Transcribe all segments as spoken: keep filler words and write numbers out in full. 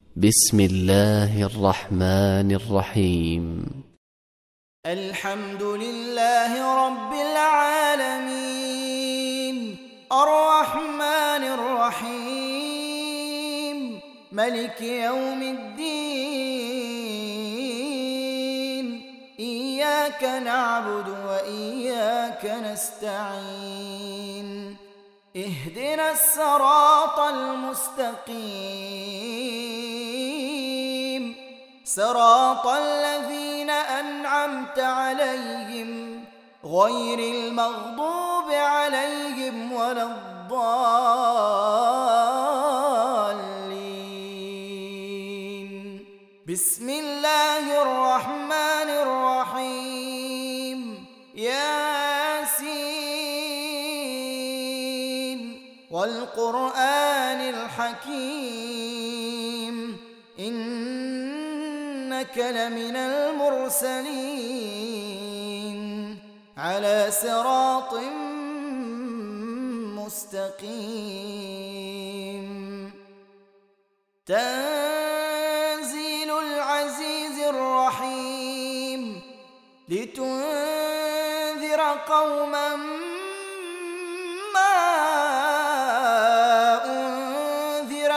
بسم الله الرحمن الرحيم. الحمد لله رب العالمين، الرحمن الرحيم، ملك يوم الدين. إياك نعبد وإياك نستعين، اهدنا الصراط المستقيم، صراط الذين أنعمت عليهم غير المغضوب عليهم ولا الضالين. بسم الله الرحمن الرحيم. ياسين والقرآن الحكيم، إنك لمن المرسلين على صراط مستقيم. تنزيل العزيز الرحيم، لتنذر قوما ما أنذر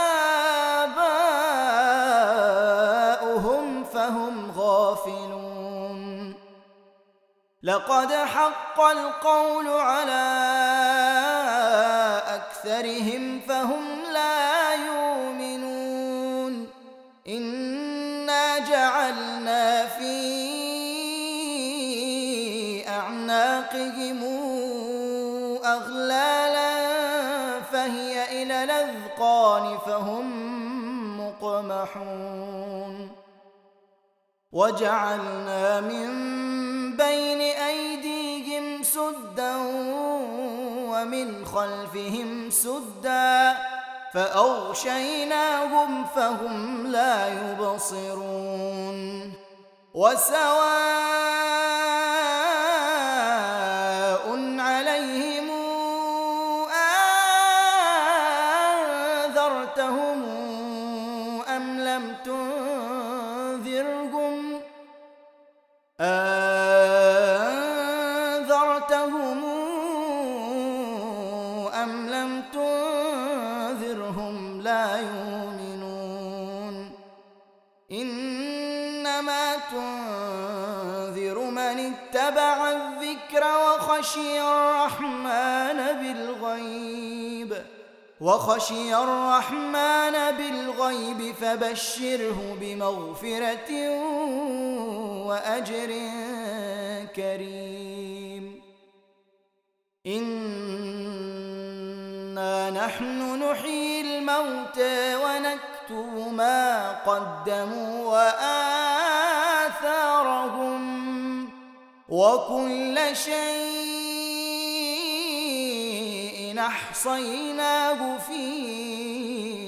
آباؤهم فهم غافلون. لقد حق القول على أكثرهم فهم لا يؤمنون. إنا جعلنا في أعناقهم أغلالا فهي إلى الأذقان فهم مقمحون. وجعلنا من بين أيديهم سدا ومن خلفهم سدا فأغشيناهم فهم لا يبصرون. وسواء عليهم أنذرتهم أم لم تنذرهم أنذرتهم أم لم تنذرهم لا يؤمنون. إنما تنذر من اتبع الذكر وخشي الرحمن بالغيب وخشي الرحمن بالغيب فبشره بمغفرة وأجر كريم. إنا نحن نحيي الموتى ونكتب ما قدموا وآثارهم وكل شيء أحصيناه في